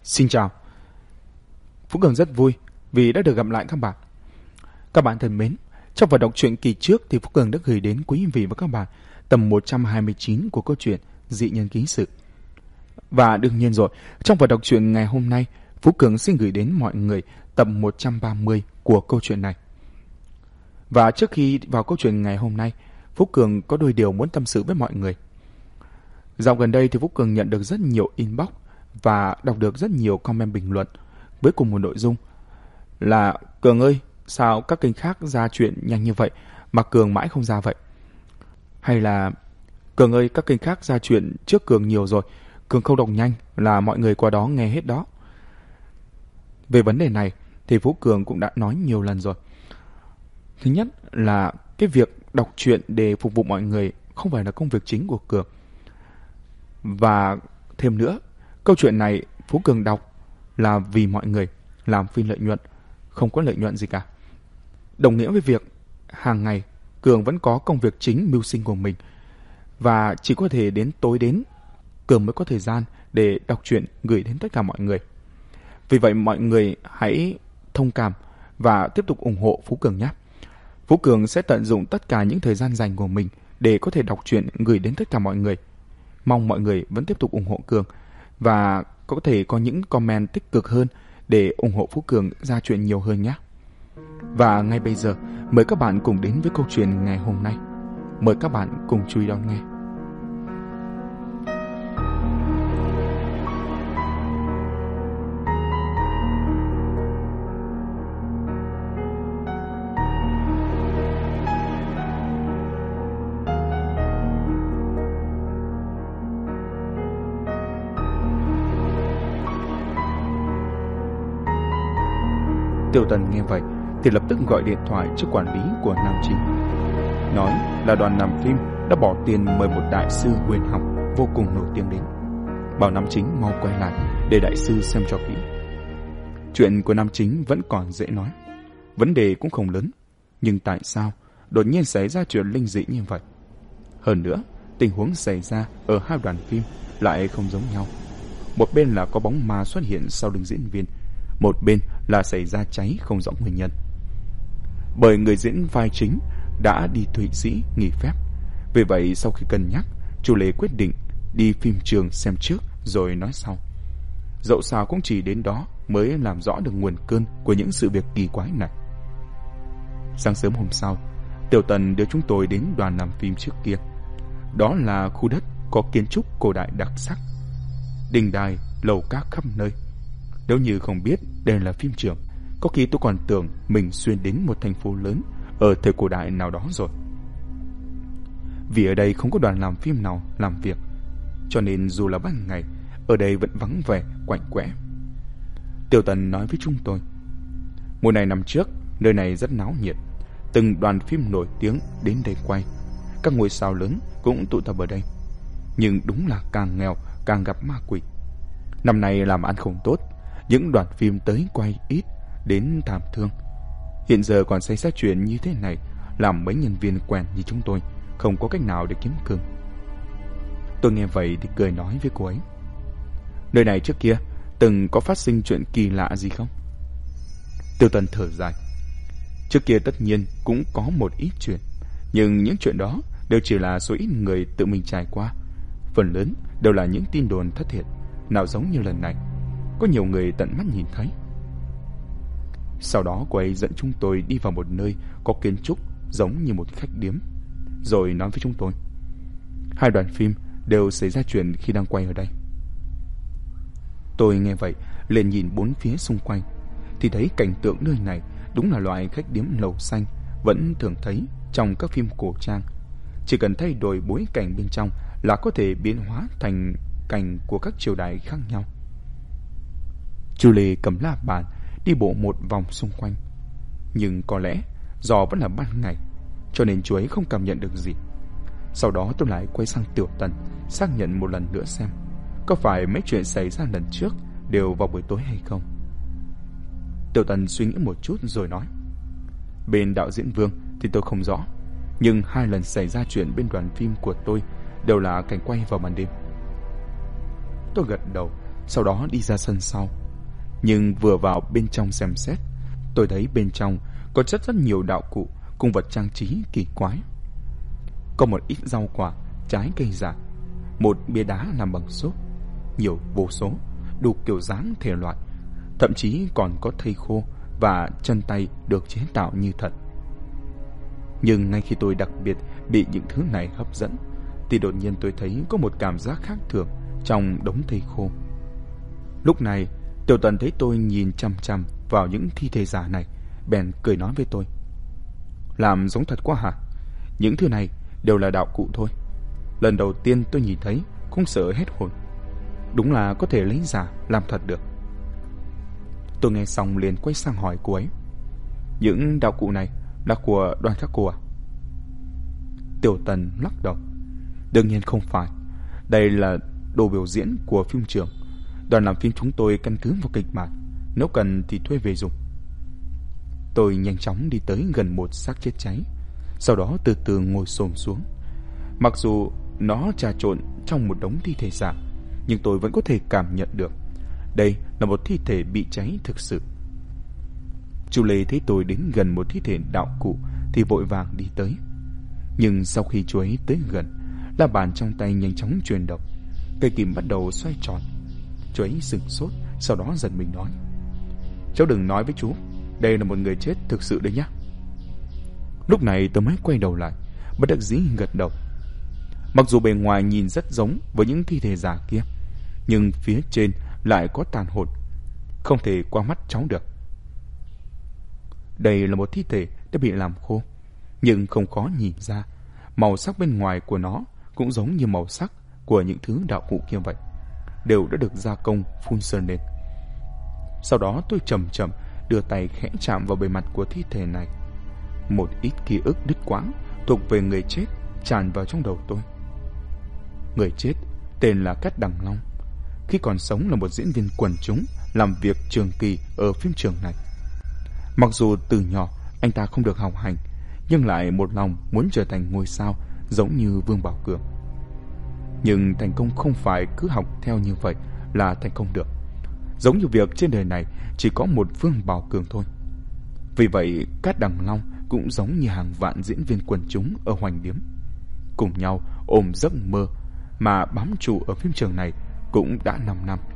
Xin chào, Phú Cường rất vui vì đã được gặp lại các bạn. Các bạn thân mến, trong phần đọc truyện kỳ trước thì Phú Cường đã gửi đến quý vị và các bạn tập 129 của câu chuyện Dị Nhân Ký Sự. Và đương nhiên rồi, trong phần đọc truyện ngày hôm nay, Phú Cường xin gửi đến mọi người tập 130 của câu chuyện này. Và trước khi vào câu chuyện ngày hôm nay, Phú Cường có đôi điều muốn tâm sự với mọi người. Dạo gần đây thì Phú Cường nhận được rất nhiều inbox và đọc được rất nhiều comment bình luận với cùng một nội dung là: Cường ơi, sao các kênh khác ra chuyện nhanh như vậy mà Cường mãi không ra vậy? Hay là: Cường ơi, các kênh khác ra chuyện trước Cường nhiều rồi, Cường không đọc nhanh là mọi người qua đó nghe hết đó. Về vấn đề này thì Phú Cường cũng đã nói nhiều lần rồi. Thứ nhất là cái việc đọc truyện để phục vụ mọi người không phải là công việc chính của Cường. Và thêm nữa, câu chuyện này Phú Cường đọc là vì mọi người, làm phi lợi nhuận, không có lợi nhuận gì cả. Đồng nghĩa với việc hàng ngày Cường vẫn có công việc chính mưu sinh của mình, và chỉ có thể đến tối đến Cường mới có thời gian để đọc truyện gửi đến tất cả mọi người. Vì vậy mọi người hãy thông cảm và tiếp tục ủng hộ Phú Cường nhé. Phú Cường sẽ tận dụng tất cả những thời gian dành của mình để có thể đọc truyện gửi đến tất cả mọi người. Mong mọi người vẫn tiếp tục ủng hộ Cường và có thể có những comment tích cực hơn để ủng hộ Phú Cường ra chuyện nhiều hơn nhé. Và ngay bây giờ, mời các bạn cùng đến với câu chuyện ngày hôm nay. Mời các bạn cùng chú ý đón nghe. Tiêu Tần nghe vậy thì lập tức gọi điện thoại cho quản lý của Nam Chính, nói là đoàn làm phim đã bỏ tiền mời một đại sư huyền học vô cùng nổi tiếng đến, bảo Nam Chính mau quay lại để đại sư xem cho kỹ. Chuyện của Nam Chính vẫn còn dễ nói, vấn đề cũng không lớn, nhưng tại sao đột nhiên xảy ra chuyện linh dị như vậy? Hơn nữa, tình huống xảy ra ở hai đoàn phim lại không giống nhau. Một bên là có bóng ma xuất hiện sau lưng diễn viên, một bên là xảy ra cháy không rõ nguyên nhân. Bởi người diễn vai chính đã đi Thụy Sĩ nghỉ phép, vì vậy sau khi cân nhắc, chủ Lê quyết định đi phim trường xem trước rồi nói sau. Dẫu sao cũng chỉ đến đó mới làm rõ được nguồn cơn của những sự việc kỳ quái này. Sáng sớm hôm sau, Tiểu Tần đưa chúng tôi đến đoàn làm phim trước kia. Đó là khu đất có kiến trúc cổ đại đặc sắc, đình đài, lầu các khắp nơi. Nếu như không biết đây là phim trường, có khi tôi còn tưởng mình xuyên đến một thành phố lớn ở thời cổ đại nào đó rồi. Vì ở đây không có đoàn làm phim nào làm việc, cho nên dù là ban ngày, ở đây vẫn vắng vẻ, quạnh quẽ. Tiểu Tần nói với chúng tôi, mùa này năm trước, nơi này rất náo nhiệt, từng đoàn phim nổi tiếng đến đây quay, các ngôi sao lớn cũng tụ tập ở đây. Nhưng đúng là càng nghèo càng gặp ma quỷ. Năm nay làm ăn không tốt, những đoàn phim tới quay ít, đến thảm thương. Hiện giờ còn xảy ra chuyện như thế này, làm mấy nhân viên quen như chúng tôi không có cách nào để kiếm cơm. Tôi nghe vậy thì cười nói với cô ấy, nơi này trước kia từng có phát sinh chuyện kỳ lạ gì không? Tiêu Tần thở dài, trước kia tất nhiên cũng có một ít chuyện, nhưng những chuyện đó đều chỉ là số ít người tự mình trải qua, phần lớn đều là những tin đồn thất thiệt, nào giống như lần này có nhiều người tận mắt nhìn thấy. Sau đó cô ấy dẫn chúng tôi đi vào một nơi có kiến trúc giống như một khách điếm, rồi nói với chúng tôi, hai đoàn phim đều xảy ra chuyện khi đang quay ở đây. Tôi nghe vậy liền nhìn bốn phía xung quanh, thì thấy cảnh tượng nơi này đúng là loại khách điếm lầu xanh vẫn thường thấy trong các phim cổ trang. Chỉ cần thay đổi bối cảnh bên trong là có thể biến hóa thành cảnh của các triều đại khác nhau. Chu Lê cầm la bàn đi bộ một vòng xung quanh, nhưng có lẽ do vẫn là ban ngày cho nên chú ấy không cảm nhận được gì. Sau đó tôi lại quay sang Tiểu Tần xác nhận một lần nữa xem có phải mấy chuyện xảy ra lần trước đều vào buổi tối hay không. Tiểu Tần suy nghĩ một chút rồi nói, bên đạo diễn Vương thì tôi không rõ, nhưng hai lần xảy ra chuyện bên đoàn phim của tôi đều là cảnh quay vào ban đêm. Tôi gật đầu, sau đó đi ra sân sau. Nhưng vừa vào bên trong xem xét, tôi thấy bên trong có rất nhiều đạo cụ cùng vật trang trí kỳ quái. Có một ít rau quả, trái cây giả, một bia đá làm bằng xốp, nhiều vô số, đủ kiểu dáng thể loại, thậm chí còn có thây khô và chân tay được chế tạo như thật. Nhưng ngay khi tôi đặc biệt bị những thứ này hấp dẫn, thì đột nhiên tôi thấy có một cảm giác khác thường trong đống thây khô. Lúc này, Tiểu Tần thấy tôi nhìn chăm chăm vào những thi thể giả này, bèn cười nói với tôi: "Làm giống thật quá hả? Những thứ này đều là đạo cụ thôi. Lần đầu tiên tôi nhìn thấy cũng sợ hết hồn. Đúng là có thể lấy giả làm thật được." Tôi nghe xong liền quay sang hỏi cô ấy: "Những đạo cụ này là của đoàn các cô à?" Tiểu Tần lắc đầu: "Đương nhiên không phải. Đây là đồ biểu diễn của phim trường. Đoàn làm phim chúng tôi căn cứ vào kịch bản, nếu cần thì thuê về dùng." Tôi nhanh chóng đi tới gần một xác chết cháy, sau đó từ từ ngồi xổm xuống. Mặc dù nó trà trộn trong một đống thi thể giả, nhưng tôi vẫn có thể cảm nhận được đây là một thi thể bị cháy thực sự. Chú Lê thấy tôi đến gần một thi thể đạo cụ thì vội vàng đi tới. Nhưng sau khi chú ấy tới gần, la bàn trong tay nhanh chóng chuyển động, cây kìm bắt đầu xoay tròn. Chú ấy sửng sốt, sau đó giật mình nói: "Cháu đừng nói với chú, đây là một người chết thực sự đấy nhá." Lúc này tôi mới quay đầu lại, bất đắc dĩ gật đầu. Mặc dù bề ngoài nhìn rất giống với những thi thể giả kia, nhưng phía trên lại có tàn hồn, không thể qua mắt cháu được. Đây là một thi thể đã bị làm khô, nhưng không khó nhìn ra màu sắc bên ngoài của nó cũng giống như màu sắc của những thứ đạo cụ kia vậy, đều đã được gia công phun sơn lên. Sau đó tôi chậm chậm đưa tay khẽ chạm vào bề mặt của thi thể này. Một ít ký ức đứt quãng thuộc về người chết tràn vào trong đầu tôi. Người chết tên là Cát Đằng Long, khi còn sống là một diễn viên quần chúng làm việc trường kỳ ở phim trường này. Mặc dù từ nhỏ anh ta không được học hành, nhưng lại một lòng muốn trở thành ngôi sao giống như Vương Bảo Cường. Nhưng thành công không phải cứ học theo như vậy là thành công được. Giống như việc trên đời này chỉ có một Vương Bảo Cường thôi. Vì vậy Cát Đằng Long cũng giống như hàng vạn diễn viên quần chúng ở Hoành Điếm, cùng nhau ôm giấc mơ mà bám trụ ở phim trường này cũng đã 5 năm.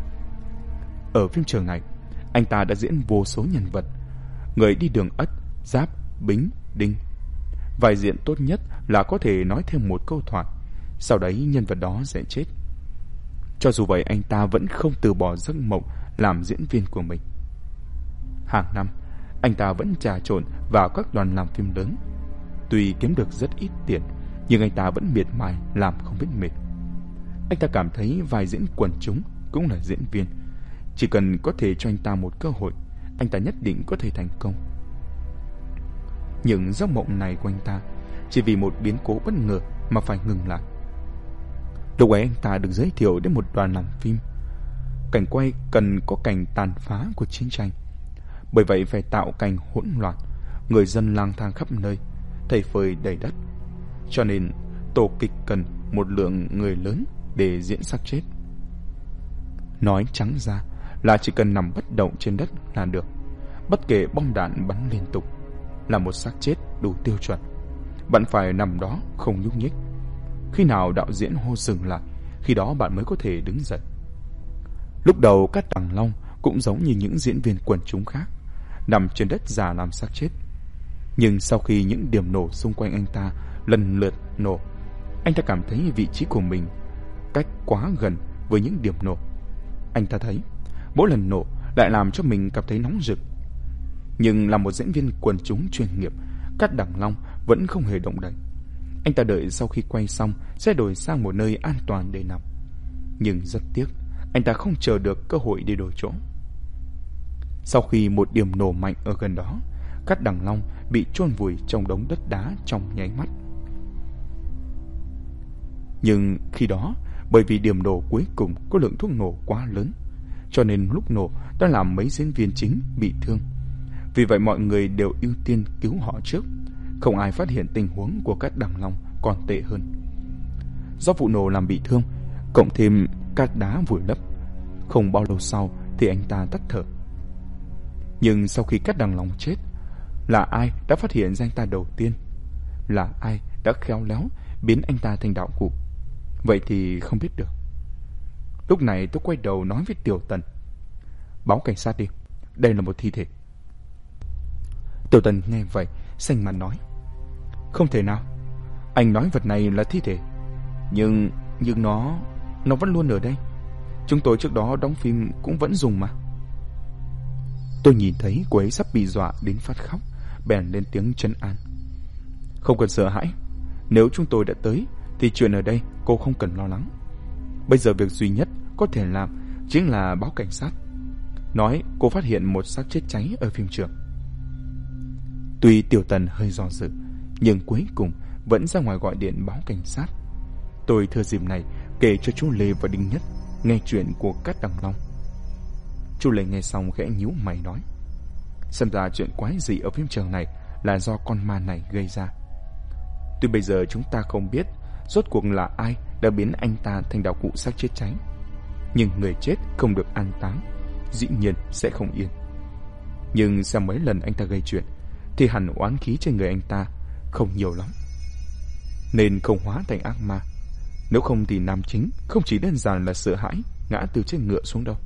Ở phim trường này, anh ta đã diễn vô số nhân vật: người đi đường Ất, Giáp, Bính, Đinh. Vai diễn tốt nhất là có thể nói thêm một câu thoại, sau đấy nhân vật đó sẽ chết. Cho dù vậy, anh ta vẫn không từ bỏ giấc mộng làm diễn viên của mình. Hàng năm, anh ta vẫn trà trộn vào các đoàn làm phim lớn. Tuy kiếm được rất ít tiền, nhưng anh ta vẫn miệt mài làm không biết mệt. Anh ta cảm thấy vai diễn quần chúng cũng là diễn viên. Chỉ cần có thể cho anh ta một cơ hội, anh ta nhất định có thể thành công. Nhưng giấc mộng này của anh ta chỉ vì một biến cố bất ngờ mà phải ngừng lại. Lúc ấy anh ta được giới thiệu đến một đoàn làm phim. Cảnh quay cần có cảnh tàn phá của chiến tranh, bởi vậy phải tạo cảnh hỗn loạn, người dân lang thang khắp nơi, thây phơi đầy đất. Cho nên tổ kịch cần một lượng người lớn để diễn xác chết. Nói trắng ra là chỉ cần nằm bất động trên đất là được, bất kể bom đạn bắn liên tục, là một xác chết đủ tiêu chuẩn. Bạn phải nằm đó không nhúc nhích. Khi nào đạo diễn hô dừng lại, khi đó bạn mới có thể đứng dậy. Lúc đầu Cát Đằng Long cũng giống như những diễn viên quần chúng khác, nằm trên đất giả làm xác chết. Nhưng sau khi những điểm nổ xung quanh anh ta lần lượt nổ, anh ta cảm thấy vị trí của mình cách quá gần với những điểm nổ. Anh ta thấy mỗi lần nổ lại làm cho mình cảm thấy nóng rực. Nhưng là một diễn viên quần chúng chuyên nghiệp, Cát Đằng Long vẫn không hề động đậy. Anh ta đợi sau khi quay xong sẽ đổi sang một nơi an toàn để nằm. Nhưng rất tiếc, anh ta không chờ được cơ hội để đổi chỗ. Sau khi một điểm nổ mạnh ở gần đó, Cát Đằng Long bị chôn vùi trong đống đất đá trong nháy mắt. Nhưng khi đó, bởi vì điểm nổ cuối cùng có lượng thuốc nổ quá lớn, cho nên lúc nổ đã làm mấy diễn viên chính bị thương. Vì vậy mọi người đều ưu tiên cứu họ trước. Không ai phát hiện tình huống của Cát Đằng Long còn tệ hơn. Do vụ nổ làm bị thương, cộng thêm cát đá vùi lấp, Không bao lâu sau thì anh ta tắt thở. Nhưng sau khi Cát Đằng Long chết, là ai đã phát hiện ra anh ta đầu tiên? Là ai đã khéo léo biến anh ta thành đạo cụ? Vậy thì không biết được. Lúc này tôi quay đầu nói với Tiểu Tần: báo cảnh sát đi, đây là một thi thể. Tiểu Tần nghe vậy xanh mặt nói: không thể nào, anh nói vật này là thi thể. Nhưng nó vẫn luôn ở đây. Chúng tôi trước đó đóng phim cũng vẫn dùng mà. Tôi nhìn thấy cô ấy sắp bị dọa đến phát khóc, bèn lên tiếng trấn an: không cần sợ hãi, nếu chúng tôi đã tới thì chuyện ở đây cô không cần lo lắng. Bây giờ việc duy nhất có thể làm chính là báo cảnh sát, nói cô phát hiện một xác chết cháy ở phim trường. Tuy Tiểu Tần hơi do dự, nhưng cuối cùng vẫn ra ngoài gọi điện báo cảnh sát. Tôi thừa dịp này kể cho chú Lê và Đinh Nhất nghe chuyện của Cát Đằng Long. Chú Lê nghe xong khẽ nhíu mày nói: xem ra chuyện quái dị ở phim trường này là do con ma này gây ra. Tuy bây giờ chúng ta không biết rốt cuộc là ai đã biến anh ta thành đạo cụ xác chết cháy, nhưng người chết không được an táng, dĩ nhiên sẽ không yên. Nhưng sau mấy lần anh ta gây chuyện thì hẳn oán khí trên người anh ta không nhiều lắm, nên không hóa thành ác ma. Nếu không thì nam chính không chỉ đơn giản là sợ hãi ngã từ trên ngựa xuống đâu.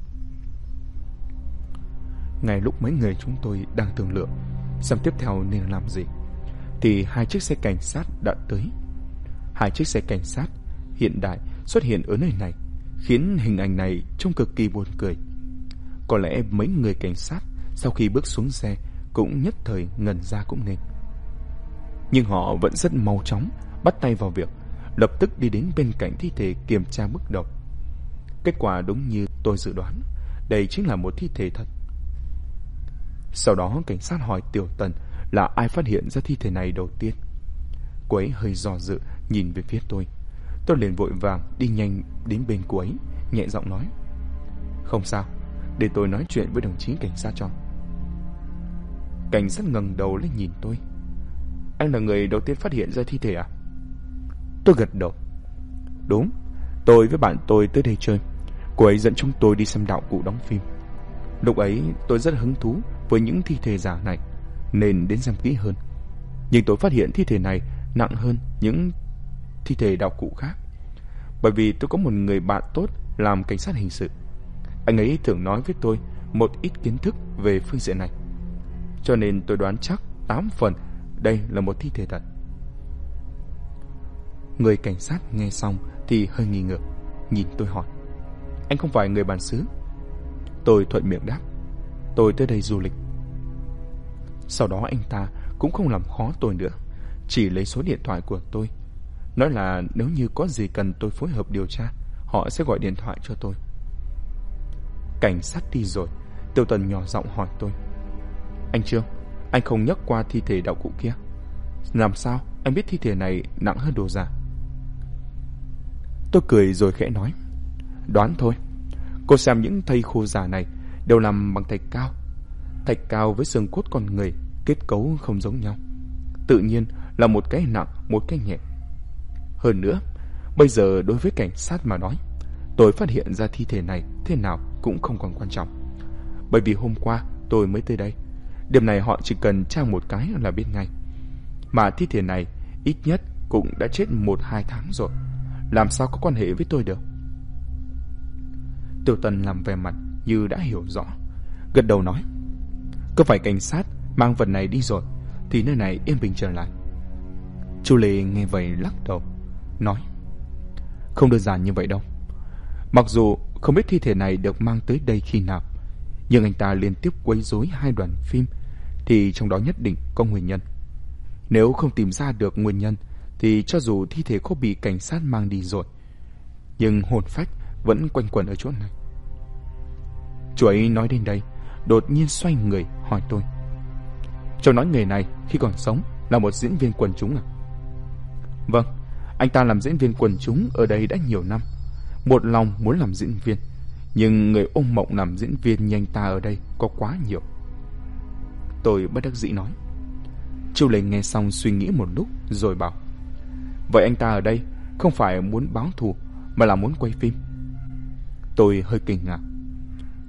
Ngay lúc mấy người chúng tôi đang thương lượng xem tiếp theo nên làm gì, thì 2 chiếc xe cảnh sát đã tới. 2 chiếc xe cảnh sát hiện đại xuất hiện ở nơi này, khiến hình ảnh này trông cực kỳ buồn cười. Có lẽ mấy người cảnh sát sau khi bước xuống xe cũng nhất thời ngẩn ra cũng nên. Nhưng họ vẫn rất mau chóng bắt tay vào việc, lập tức đi đến bên cạnh thi thể kiểm tra bước đầu. Kết quả đúng như tôi dự đoán, đây chính là một thi thể thật. Sau đó cảnh sát hỏi Tiểu Tần là ai phát hiện ra thi thể này đầu tiên. Cô ấy hơi do dự nhìn về phía tôi. Tôi liền vội vàng đi nhanh đến bên cô ấy, nhẹ giọng nói: không sao, để tôi nói chuyện với đồng chí cảnh sát cho. Cảnh sát ngẩng đầu lên nhìn tôi: anh là người đầu tiên phát hiện ra thi thể à? Tôi gật đầu: đúng, tôi với bạn tôi tới đây chơi. Cô ấy dẫn chúng tôi đi xem đạo cụ đóng phim. Lúc ấy tôi rất hứng thú với những thi thể giả này, nên đến xem kỹ hơn. Nhưng tôi phát hiện thi thể này nặng hơn những thi thể đạo cụ khác. Bởi vì tôi có một người bạn tốt làm cảnh sát hình sự. Anh ấy thường nói với tôi một ít kiến thức về phương diện này, cho nên tôi đoán chắc 8 phần đây là một thi thể thật. Người cảnh sát nghe xong thì hơi nghi ngờ, nhìn tôi hỏi: anh không phải người bản xứ? Tôi thuận miệng đáp: tôi tới đây du lịch. Sau đó anh ta cũng không làm khó tôi nữa, chỉ lấy số điện thoại của tôi, nói là nếu như có gì cần tôi phối hợp điều tra, họ sẽ gọi điện thoại cho tôi. Cảnh sát đi rồi, Tiểu Tần nhỏ giọng hỏi tôi: anh Trương, anh không nhắc qua thi thể đạo cụ kia, làm sao anh biết thi thể này nặng hơn đồ giả? Tôi cười rồi khẽ nói: đoán thôi. Cô xem những thây khô giả này đều làm bằng thạch cao. Thạch cao với xương cốt con người kết cấu không giống nhau, tự nhiên là một cái nặng một cái nhẹ. Hơn nữa, bây giờ đối với cảnh sát mà nói, tôi phát hiện ra thi thể này thế nào cũng không còn quan trọng. Bởi vì hôm qua tôi mới tới đây, điểm này họ chỉ cần tra một cái là biết ngay. Mà thi thể này ít nhất cũng đã chết 1-2 tháng rồi, làm sao có quan hệ với tôi được? Tiểu Tần làm vẻ mặt như đã hiểu rõ, gật đầu nói: có phải cảnh sát mang vật này đi rồi thì nơi này yên bình trở lại. Chu Lê nghe vậy lắc đầu, nói: không đơn giản như vậy đâu. Mặc dù không biết thi thể này được mang tới đây khi nào, nhưng anh ta liên tiếp quấy rối 2 đoàn phim thì trong đó nhất định có nguyên nhân. Nếu không tìm ra được nguyên nhân thì cho dù thi thể có bị cảnh sát mang đi rồi, nhưng hồn phách vẫn quanh quẩn ở chỗ này. Chú ấy nói đến đây, đột nhiên xoay người hỏi tôi: cháu nói người này khi còn sống là một diễn viên quần chúng à? Vâng, anh ta làm diễn viên quần chúng ở đây đã nhiều năm, một lòng muốn làm diễn viên, nhưng người ôm mộng làm diễn viên như anh ta ở đây có quá nhiều. Tôi bất đắc dĩ nói. Chu Lê nghe xong suy nghĩ một lúc rồi bảo: vậy anh ta ở đây không phải muốn báo thù mà là muốn quay phim? Tôi hơi kinh ngạc.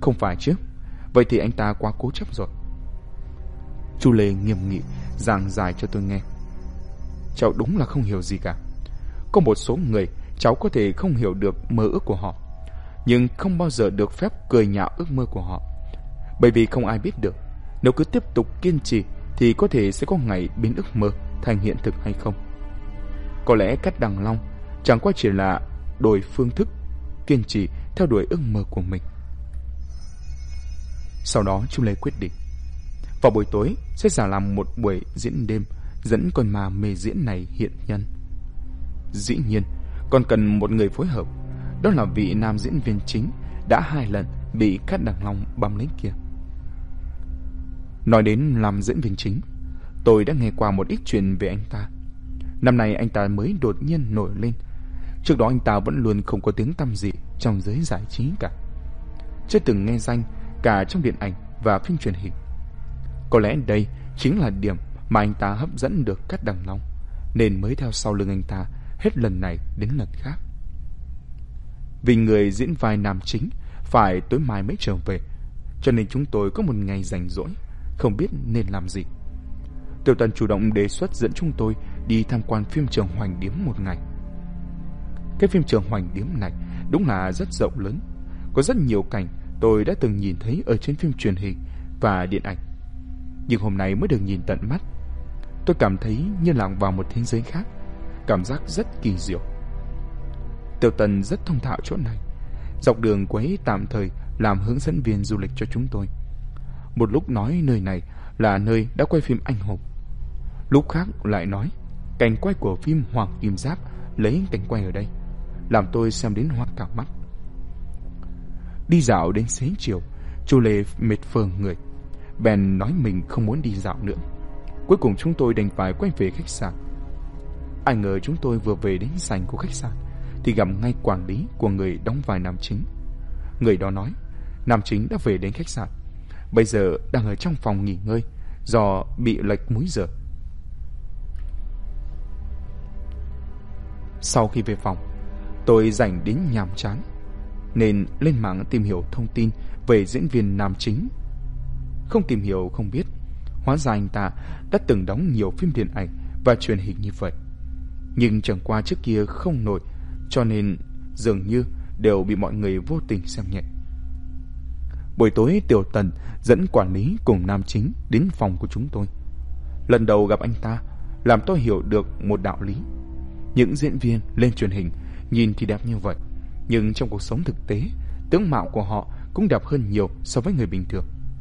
Không phải chứ? Vậy thì anh ta quá cố chấp rồi. Chu Lê nghiêm nghị giảng giải cho tôi nghe. Cháu đúng là không hiểu gì cả. Có một số người cháu có thể không hiểu được mơ ước của họ, nhưng không bao giờ được phép cười nhạo ước mơ của họ. Bởi vì không ai biết được, nếu cứ tiếp tục kiên trì thì có thể sẽ có ngày biến ước mơ thành hiện thực hay không. Có lẽ Cát Đằng Long chẳng qua chỉ là đổi phương thức, kiên trì theo đuổi ước mơ của mình. Sau đó Chu Lê quyết định, vào buổi tối sẽ giả làm một buổi diễn đêm, dẫn con ma mê diễn này hiện nhân. Dĩ nhiên còn cần một người phối hợp, đó là vị nam diễn viên chính đã 2 lần bị Cát Đằng Long băm lấy kia. Nói đến làm diễn viên chính, tôi đã nghe qua một ít chuyện về anh ta. Năm nay anh ta mới đột nhiên nổi lên. Trước đó anh ta vẫn luôn không có tiếng tăm gì trong giới giải trí cả, chưa từng nghe danh cả trong điện ảnh và phim truyền hình. Có lẽ đây chính là điểm mà anh ta hấp dẫn được Cát Đằng Long, nên mới theo sau lưng anh ta hết lần này đến lần khác. Vì người diễn vai nam chính phải tối mai mới trở về, cho nên chúng tôi có một ngày rảnh rỗi, không biết nên làm gì. Tiểu Tần chủ động đề xuất dẫn chúng tôi đi tham quan phim trường Hoành Điếm một ngày. Cái phim trường Hoành Điếm này đúng là rất rộng lớn, có rất nhiều cảnh tôi đã từng nhìn thấy ở trên phim truyền hình và điện ảnh, nhưng hôm nay mới được nhìn tận mắt. Tôi cảm thấy như lạc vào một thế giới khác, cảm giác rất kỳ diệu. Tiểu Tần rất thông thạo chỗ này, dọc đường cô ấy tạm thời làm hướng dẫn viên du lịch cho chúng tôi. Một lúc nói nơi này là nơi đã quay phim Anh Hùng, lúc khác lại nói cảnh quay của phim Hoàng Kim Giáp lấy cảnh quay ở đây, làm tôi xem đến hoa cả mắt. Đi dạo đến xế chiều, Chu Lê mệt phờ người, bèn nói mình không muốn đi dạo nữa. Cuối cùng chúng tôi đành phải quay về khách sạn. Ai ngờ chúng tôi vừa về đến sảnh của khách sạn thì gặp ngay quản lý của người đóng vai nam chính. Người đó nói nam chính đã về đến khách sạn, bây giờ đang ở trong phòng nghỉ ngơi do bị lệch múi giờ. Sau khi về phòng, tôi rảnh đến nhàm chán nên lên mạng tìm hiểu thông tin về diễn viên nam chính. Không tìm hiểu không biết, hóa ra anh ta đã từng đóng nhiều phim điện ảnh và truyền hình như vậy, nhưng chẳng qua trước kia không nổi, cho nên dường như đều bị mọi người vô tình xem nhẹ. Buổi tối Tiểu Tần dẫn quản lý cùng nam chính đến phòng của chúng tôi. Lần đầu gặp anh ta làm tôi hiểu được một đạo lý. Những diễn viên lên truyền hình nhìn thì đẹp như vậy, nhưng trong cuộc sống thực tế, tướng mạo của họ cũng đẹp hơn nhiều so với người bình thường.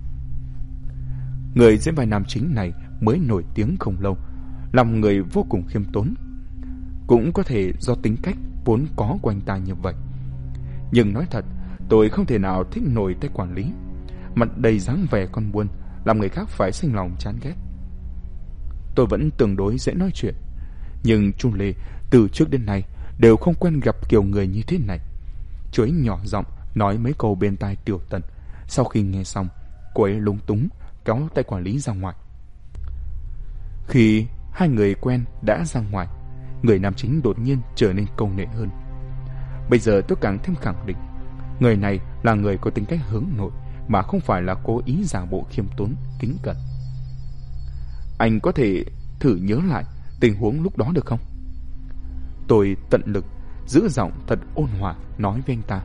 Người diễn vai nam chính này mới nổi tiếng không lâu, là một người vô cùng khiêm tốn. Cũng có thể do tính cách vốn có của anh ta như vậy. Nhưng nói thật, tôi không thể nào thích nổi tay quản lý, mặt đầy dáng vẻ con buôn, làm người khác phải sinh lòng chán ghét. Tôi vẫn tương đối dễ nói chuyện, nhưng Chu Lê từ trước đến nay đều không quen gặp kiểu người như thế này. Chú ấy nhỏ giọng nói mấy câu bên tai Tiểu Tần. Sau khi nghe xong, cô ấy lúng túng kéo tay quản lý ra ngoài. Khi hai người quen đã ra ngoài, người nam chính đột nhiên trở nên câu nệ hơn. Bây giờ tôi càng thêm khẳng định, người này là người có tính cách hướng nội, mà không phải là cố ý giả bộ khiêm tốn, kính cẩn. Anh có thể thử nhớ lại tình huống lúc đó được không? Tôi tận lực giữ giọng thật ôn hòa nói với anh ta.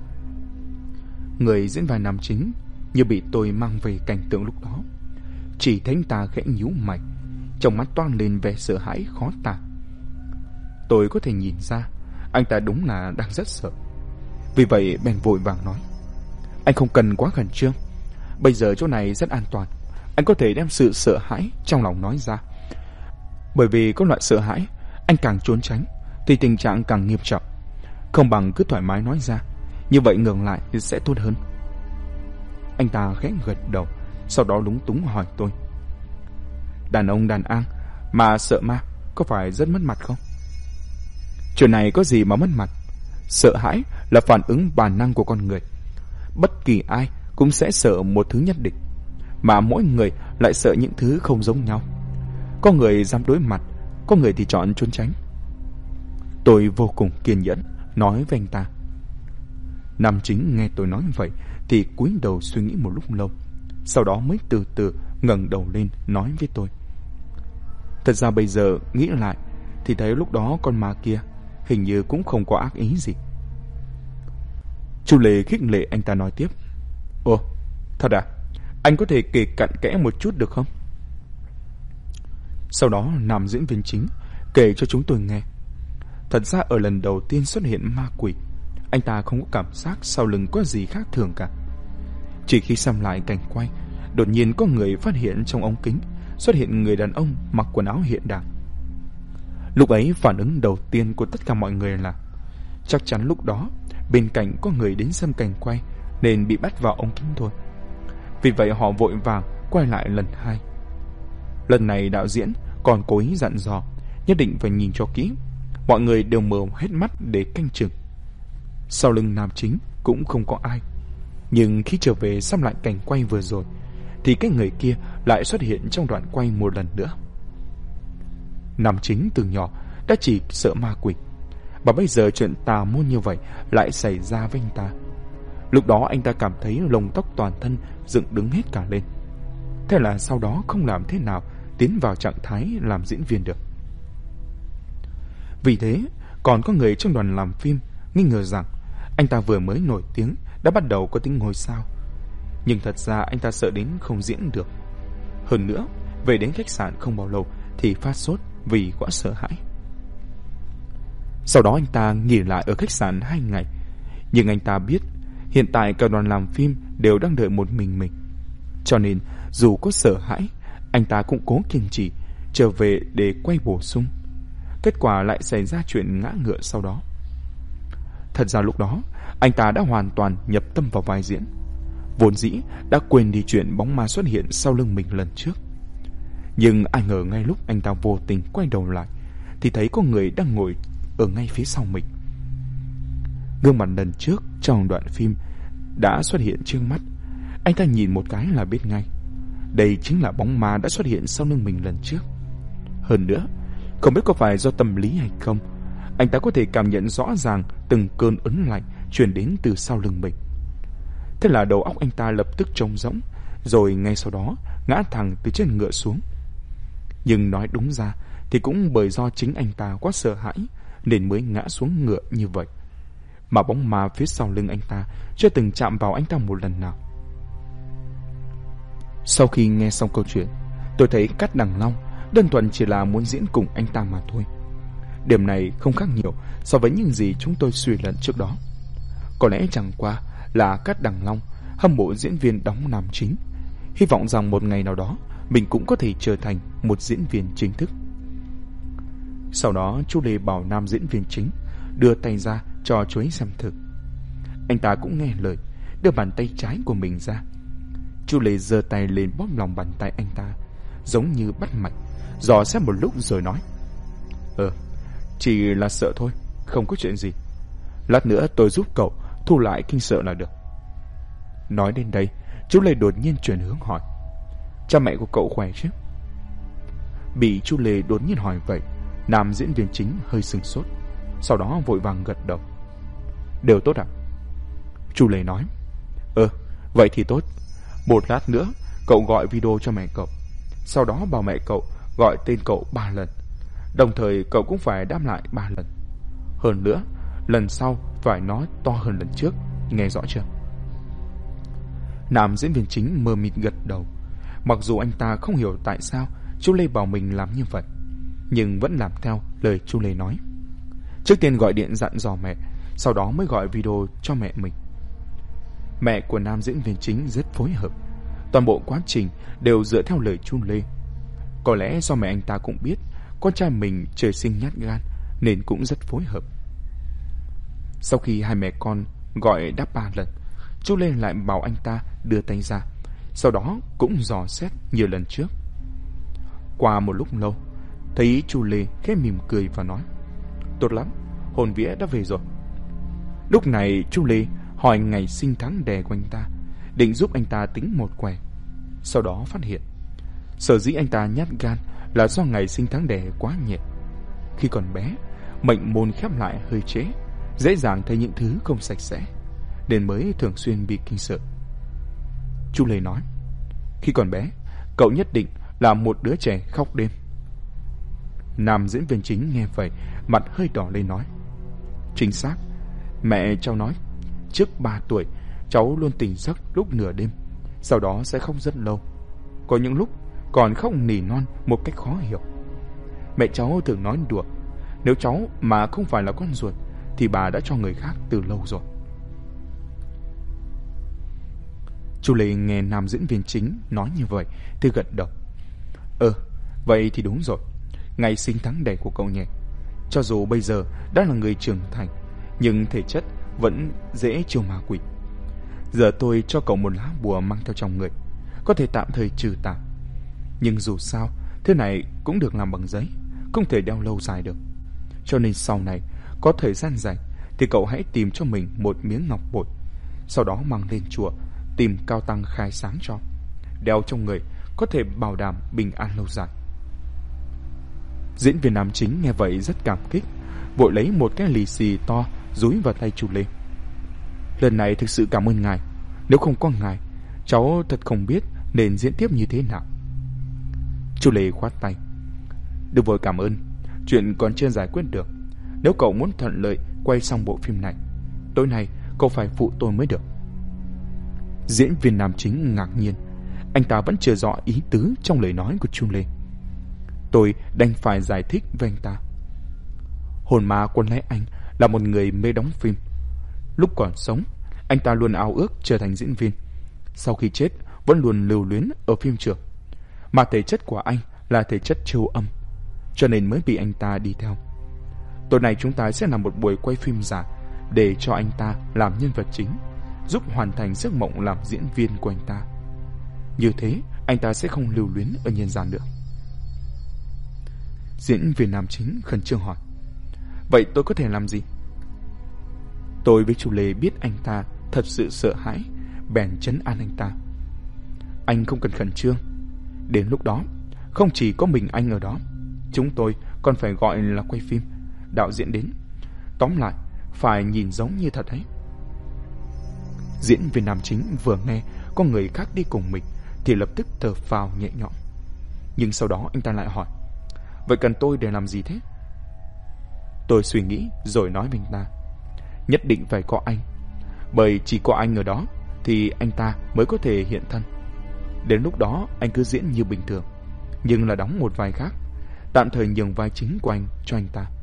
Người diễn vai nam chính như bị tôi mang về cảnh tượng lúc đó. Chỉ thấy anh ta khẽ nhíu mày, trong mắt toát lên vẻ sợ hãi khó tả. Tôi có thể nhìn ra anh ta đúng là đang rất sợ. Vì vậy bèn vội vàng nói, anh không cần quá khẩn trương, bây giờ chỗ này rất an toàn. Anh có thể đem sự sợ hãi trong lòng nói ra, bởi vì có loại sợ hãi anh càng trốn tránh thì tình trạng càng nghiêm trọng. Không bằng cứ thoải mái nói ra, như vậy ngược lại thì sẽ tốt hơn. Anh ta khẽ gật đầu, sau đó lúng túng hỏi tôi, đàn ông đàn an mà sợ ma có phải rất mất mặt không? Chuyện này có gì mà mất mặt? Sợ hãi là phản ứng bản năng của con người. Bất kỳ ai cũng sẽ sợ một thứ nhất định, mà mỗi người lại sợ những thứ không giống nhau. Có người dám đối mặt, có người thì chọn trốn tránh. Tôi vô cùng kiên nhẫn nói với anh ta. Nam chính nghe tôi nói vậy thì cúi đầu suy nghĩ một lúc lâu, sau đó mới từ từ ngẩng đầu lên nói với tôi: thật ra bây giờ nghĩ lại thì thấy lúc đó con ma kia hình như cũng không có ác ý gì. Chu Lê khích lệ anh ta nói tiếp: ồ, thật à? Anh có thể kể cặn kẽ một chút được không? Sau đó nam diễn viên chính kể cho chúng tôi nghe. Thật ra ở lần đầu tiên xuất hiện ma quỷ, anh ta không có cảm giác sau lưng có gì khác thường cả. Chỉ khi xem lại cảnh quay, đột nhiên có người phát hiện trong ống kính xuất hiện người đàn ông mặc quần áo hiện đại. Lúc ấy phản ứng đầu tiên của tất cả mọi người là chắc chắn lúc đó bên cạnh có người đến xem cảnh quay nên bị bắt vào ống kính thôi. Vì vậy họ vội vàng quay lại lần 2. Lần này đạo diễn còn cố ý dặn dò nhất định phải nhìn cho kỹ. Mọi người đều mở hết mắt để canh chừng. Sau lưng nam chính cũng không có ai. Nhưng khi trở về xem lại cảnh quay vừa rồi thì cái người kia lại xuất hiện trong đoạn quay một lần nữa. Nam chính từ nhỏ đã chỉ sợ ma quỷ, và bây giờ chuyện tà môn như vậy lại xảy ra với anh ta. Lúc đó anh ta cảm thấy lông tóc toàn thân dựng đứng hết cả lên. Thế là sau đó không làm thế nào tiến vào trạng thái làm diễn viên được. Vì thế còn có người trong đoàn làm phim nghi ngờ rằng anh ta vừa mới nổi tiếng đã bắt đầu có tính ngôi sao. Nhưng thật ra anh ta sợ đến không diễn được. Hơn nữa, về đến khách sạn không bao lâu thì phát sốt vì quá sợ hãi. Sau đó anh ta nghỉ lại ở khách sạn 2 ngày. Nhưng anh ta biết hiện tại cả đoàn làm phim đều đang đợi một mình. Cho nên dù có sợ hãi, anh ta cũng cố kiên trì trở về để quay bổ sung. Kết quả lại xảy ra chuyện ngã ngựa sau đó. Thật ra lúc đó anh ta đã hoàn toàn nhập tâm vào vai diễn, vốn dĩ đã quên đi chuyện bóng ma xuất hiện sau lưng mình lần trước. Nhưng ai ngờ ngay lúc anh ta vô tình quay đầu lại thì thấy có người đang ngồi ở ngay phía sau mình. Gương mặt lần trước trong đoạn phim đã xuất hiện trước mắt. Anh ta nhìn một cái là biết ngay đây chính là bóng ma đã xuất hiện sau lưng mình lần trước. Hơn nữa, không biết có phải do tâm lý hay không, anh ta có thể cảm nhận rõ ràng từng cơn ớn lạnh truyền đến từ sau lưng mình. Thế là đầu óc anh ta lập tức trống rỗng, rồi ngay sau đó ngã thẳng từ trên ngựa xuống. Nhưng nói đúng ra thì cũng bởi do chính anh ta quá sợ hãi nên mới ngã xuống ngựa như vậy, mà bóng ma phía sau lưng anh ta chưa từng chạm vào anh ta một lần nào. Sau khi nghe xong câu chuyện, tôi thấy Cát Đằng Long đơn thuần chỉ là muốn diễn cùng anh ta mà thôi. Điểm này không khác nhiều so với những gì chúng tôi suy luận trước đó. Có lẽ chẳng qua là Cát Đằng Long hâm mộ diễn viên đóng nam chính, hy vọng rằng một ngày nào đó mình cũng có thể trở thành một diễn viên chính thức. Sau đó chú Lê bảo nam diễn viên chính đưa tay ra cho chú ấy xem thử. Anh ta cũng nghe lời, đưa bàn tay trái của mình ra. Chú Lê giơ tay lên bóp lòng bàn tay anh ta, giống như bắt mạch, dò xét một lúc rồi nói: chỉ là sợ thôi, không có chuyện gì. Lát nữa tôi giúp cậu thu lại kinh sợ là được. Nói đến đây, chú Lê đột nhiên chuyển hướng hỏi: cha mẹ của cậu khỏe chứ? Bị chú Lê đột nhiên hỏi vậy, nam diễn viên chính hơi sửng sốt, sau đó vội vàng gật đầu: đều tốt ạ. Chú Lê nói: vậy thì tốt. Một lát nữa cậu gọi video cho mẹ cậu, sau đó bảo mẹ cậu gọi tên cậu 3 lần, đồng thời cậu cũng phải đáp lại 3 lần. Hơn nữa, lần sau phải nói to hơn lần trước, nghe rõ chưa? Nam diễn viên chính mờ mịt gật đầu. Mặc dù anh ta không hiểu tại sao chú Lê bảo mình làm như vậy, nhưng vẫn làm theo lời chú Lê nói. Trước tiên gọi điện dặn dò mẹ, sau đó mới gọi video cho mẹ mình. Mẹ của nam diễn viên chính rất phối hợp, toàn bộ quá trình đều dựa theo lời chú Lê. Có lẽ do mẹ anh ta cũng biết con trai mình trời sinh nhát gan nên cũng rất phối hợp. Sau khi hai mẹ con gọi đáp 3 lần, chú Lê lại bảo anh ta đưa tay ra, sau đó cũng dò xét nhiều lần trước. Qua một lúc lâu, thấy chú Lê khẽ mỉm cười và nói: tốt lắm, hồn vía đã về rồi. Lúc này chú Lê hỏi ngày sinh tháng đẻ của anh ta, định giúp anh ta tính một quẻ. Sau đó phát hiện sở dĩ anh ta nhát gan là do ngày sinh tháng đẻ quá nhẹ. Khi còn bé, mệnh môn khép lại hơi trễ, dễ dàng thấy những thứ không sạch sẽ, nên mới thường xuyên bị kinh sợ. Chu Lê nói. Khi còn bé, cậu nhất định là một đứa trẻ khóc đêm. Nam diễn viên chính nghe vậy, mặt hơi đỏ lên nói. Chính xác, mẹ cháu nói, trước 3 tuổi, cháu luôn tỉnh giấc lúc nửa đêm, sau đó sẽ khóc rất lâu. Có những lúc còn khóc nỉ non một cách khó hiểu. Mẹ cháu thường nói đùa, nếu cháu mà không phải là con ruột thì bà đã cho người khác từ lâu rồi. Chu Lê nghe nam diễn viên chính nói như vậy thì gật đầu. Vậy thì đúng rồi, ngày sinh tháng đẻ của cậu nhé. Cho dù bây giờ đã là người trưởng thành, nhưng thể chất vẫn dễ chiêu ma quỷ. Giờ tôi cho cậu một lá bùa mang theo trong người, có thể tạm thời trừ tà. Nhưng dù sao, thứ này cũng được làm bằng giấy, không thể đeo lâu dài được. Cho nên sau này, có thời gian rảnh thì cậu hãy tìm cho mình một miếng ngọc bội, sau đó mang lên chùa, tìm cao tăng khai sáng cho. Đeo trong người có thể bảo đảm bình an lâu dài. Diễn viên nam chính nghe vậy rất cảm kích, vội lấy một cái lì xì to dúi vào tay Chu Lê. Lần này thực sự cảm ơn ngài, nếu không có ngài, cháu thật không biết nên diễn tiếp như thế nào. Chu Lê khoát tay. Đừng vội cảm ơn, chuyện còn chưa giải quyết được. Nếu cậu muốn thuận lợi quay xong bộ phim này, tối nay cậu phải phụ tôi mới được. Diễn viên nam chính ngạc nhiên, anh ta vẫn chưa rõ ý tứ trong lời nói của Chu Lê. Tôi đành phải giải thích với anh ta. Hồn ma Quân Lái Anh là một người mê đóng phim. Lúc còn sống, anh ta luôn ao ước trở thành diễn viên. Sau khi chết, vẫn luôn lưu luyến ở phim trường. Mà thể chất của anh là thể chất châu âm, cho nên mới bị anh ta đi theo. Tối nay chúng ta sẽ làm một buổi quay phim giả để cho anh ta làm nhân vật chính, giúp hoàn thành giấc mộng làm diễn viên của anh ta. Như thế, anh ta sẽ không lưu luyến ở nhân gian nữa. Diễn viên nam chính khẩn trương hỏi. Vậy tôi có thể làm gì? Tôi với Chu Lê biết anh ta thật sự sợ hãi, bèn trấn an anh ta. Anh không cần khẩn trương. Đến lúc đó, không chỉ có mình anh ở đó, chúng tôi còn phải gọi là quay phim, đạo diễn đến. Tóm lại, phải nhìn giống như thật ấy. Diễn viên nam chính vừa nghe có người khác đi cùng mình thì lập tức thở phào nhẹ nhõm. Nhưng sau đó anh ta lại hỏi. Vậy cần tôi để làm gì thế? Tôi suy nghĩ rồi nói với anh ta. Nhất định phải có anh, bởi chỉ có anh ở đó thì anh ta mới có thể hiện thân. Đến lúc đó anh cứ diễn như bình thường, nhưng là đóng một vai khác, tạm thời nhường vai chính của anh cho anh ta.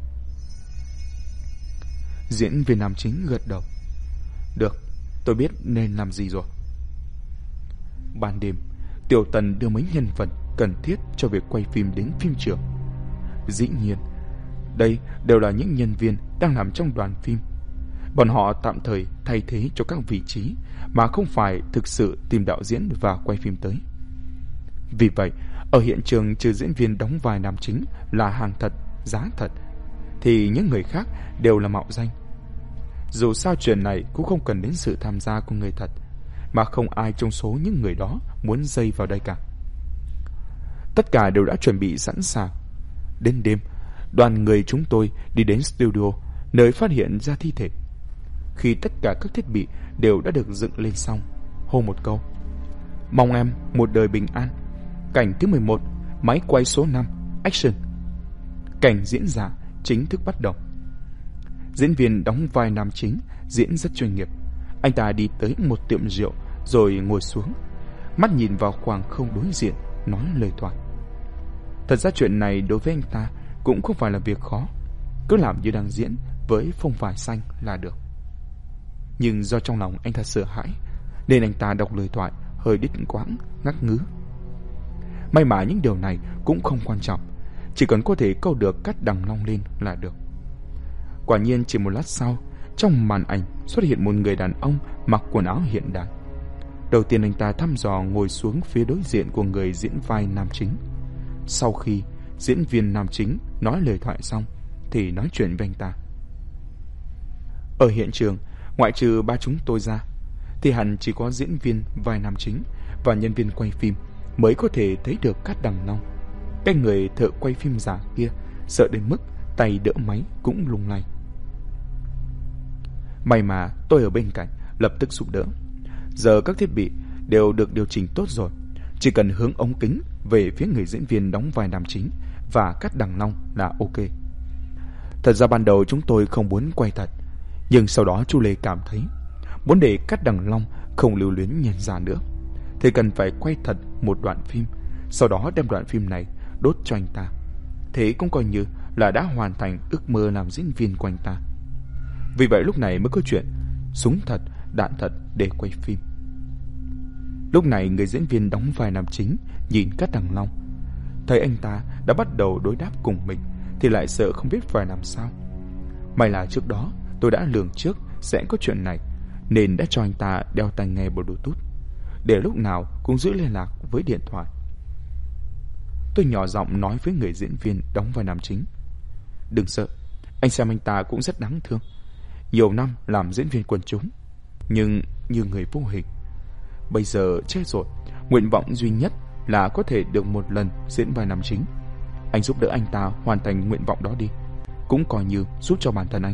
Diễn viên nam chính gật đầu. Được, tôi biết nên làm gì rồi. Ban đêm, Tiểu Tần đưa mấy nhân vật cần thiết cho việc quay phim đến phim trường. Dĩ nhiên, đây đều là những nhân viên đang làm trong đoàn phim. Bọn họ tạm thời thay thế cho các vị trí mà không phải thực sự tìm đạo diễn và quay phim tới. Vì vậy, ở hiện trường trừ diễn viên đóng vai nam chính là hàng thật, giá thật, thì những người khác đều là mạo danh. Dù sao chuyện này cũng không cần đến sự tham gia của người thật, mà không ai trong số những người đó muốn dây vào đây cả. Tất cả đều đã chuẩn bị sẵn sàng. Đến đêm, đoàn người chúng tôi đi đến studio, nơi phát hiện ra thi thể. Khi tất cả các thiết bị đều đã được dựng lên xong, hô một câu: Mong em một đời bình an. Cảnh thứ 11, máy quay số 5, action. Cảnh diễn giả chính thức bắt đầu. Diễn viên đóng vai nam chính diễn rất chuyên nghiệp. Anh ta đi tới một tiệm rượu rồi ngồi xuống, mắt nhìn vào khoảng không đối diện, nói lời thoại. Thật ra chuyện này đối với anh ta cũng không phải là việc khó, cứ làm như đang diễn với phông vải xanh là được. Nhưng do trong lòng anh ta sợ hãi, nên anh ta đọc lời thoại hơi đứt quãng, ngắt ngứ. May mà những điều này cũng không quan trọng, chỉ cần có thể câu được cắt đằng long lên là được. Quả nhiên chỉ một lát sau, trong màn ảnh xuất hiện một người đàn ông mặc quần áo hiện đại. Đầu tiên anh ta thăm dò ngồi xuống phía đối diện của người diễn vai nam chính. Sau khi diễn viên nam chính nói lời thoại xong thì nói chuyện với anh ta. Ở hiện trường, ngoại trừ ba chúng tôi ra, thì hẳn chỉ có diễn viên vai nam chính và nhân viên quay phim mới có thể thấy được cát đằng long. Cái người thợ quay phim giả kia sợ đến mức tay đỡ máy cũng lung lay. May mà tôi ở bên cạnh lập tức giúp đỡ. Giờ các thiết bị đều được điều chỉnh tốt rồi. Chỉ cần hướng ống kính về phía người diễn viên đóng vai nam chính và Cát Đằng Long là ok. Thật ra ban đầu chúng tôi không muốn quay thật, nhưng sau đó chú Lê cảm thấy muốn để Cát Đằng Long không lưu luyến nhân gian nữa thì cần phải quay thật một đoạn phim, sau đó đem đoạn phim này đốt cho anh ta. Thế cũng coi như là đã hoàn thành ước mơ làm diễn viên của anh ta. Vì vậy lúc này mới có chuyện súng thật, đạn thật để quay phim. Lúc này người diễn viên đóng vai nam chính nhìn Cát Đằng Long, thấy anh ta đã bắt đầu đối đáp cùng mình thì lại sợ không biết phải làm sao. May là trước đó tôi đã lường trước sẽ có chuyện này, nên đã cho anh ta đeo tai nghe Bluetooth để lúc nào cũng giữ liên lạc với điện thoại. Tôi nhỏ giọng nói với người diễn viên đóng vai nam chính: đừng sợ, anh xem anh ta cũng rất đáng thương. Nhiều năm làm diễn viên quần chúng, nhưng như người vô hình. Bây giờ chết rồi, nguyện vọng duy nhất là có thể được một lần diễn vai nam chính. Anh giúp đỡ anh ta hoàn thành nguyện vọng đó đi, cũng coi như giúp cho bản thân anh.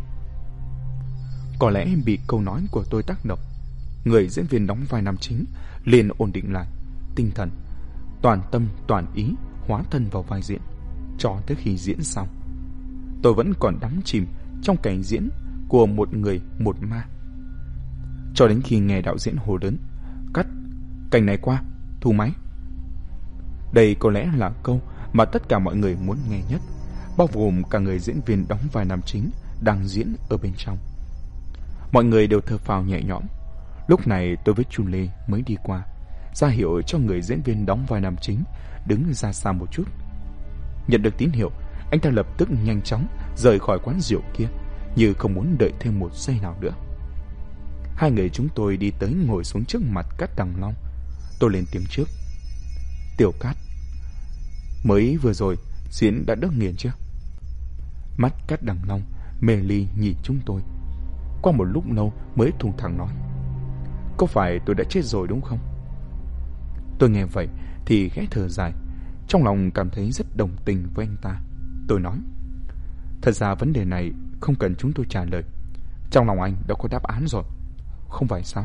Có lẽ bị câu nói của tôi tác động, người diễn viên đóng vai nam chính liền ổn định lại tinh thần, toàn tâm toàn ý hóa thân vào vai diễn cho tới khi diễn xong. Tôi vẫn còn đắm chìm trong cảnh diễn của một người một ma, cho đến khi nghe đạo diễn hô lớn: cắt, cảnh này qua, thu máy. Đây có lẽ là câu mà tất cả mọi người muốn nghe nhất, bao gồm cả người diễn viên đóng vai nam chính đang diễn ở bên trong. Mọi người đều thở phào nhẹ nhõm. Lúc này tôi với Chu Lê mới đi qua, ra hiệu cho người diễn viên đóng vai nam chính đứng ra xa một chút. Nhận được tín hiệu, anh ta lập tức nhanh chóng rời khỏi quán rượu kia, như không muốn đợi thêm một giây nào nữa. Hai người chúng tôi đi tới ngồi xuống trước mặt Cát Đằng Long. Tôi lên tiếng trước: Tiểu Cát, mới vừa rồi diễn đã đớp nghiền chưa? Mắt Cát Đằng Long mê ly nhìn chúng tôi. Qua một lúc lâu mới thùng thẳng nói: có phải tôi đã chết rồi đúng không? Tôi nghe vậy thì khẽ thở dài, trong lòng cảm thấy rất đồng tình với anh ta. Tôi nói: thật ra vấn đề này không cần chúng tôi trả lời, trong lòng anh đã có đáp án rồi, không phải sao?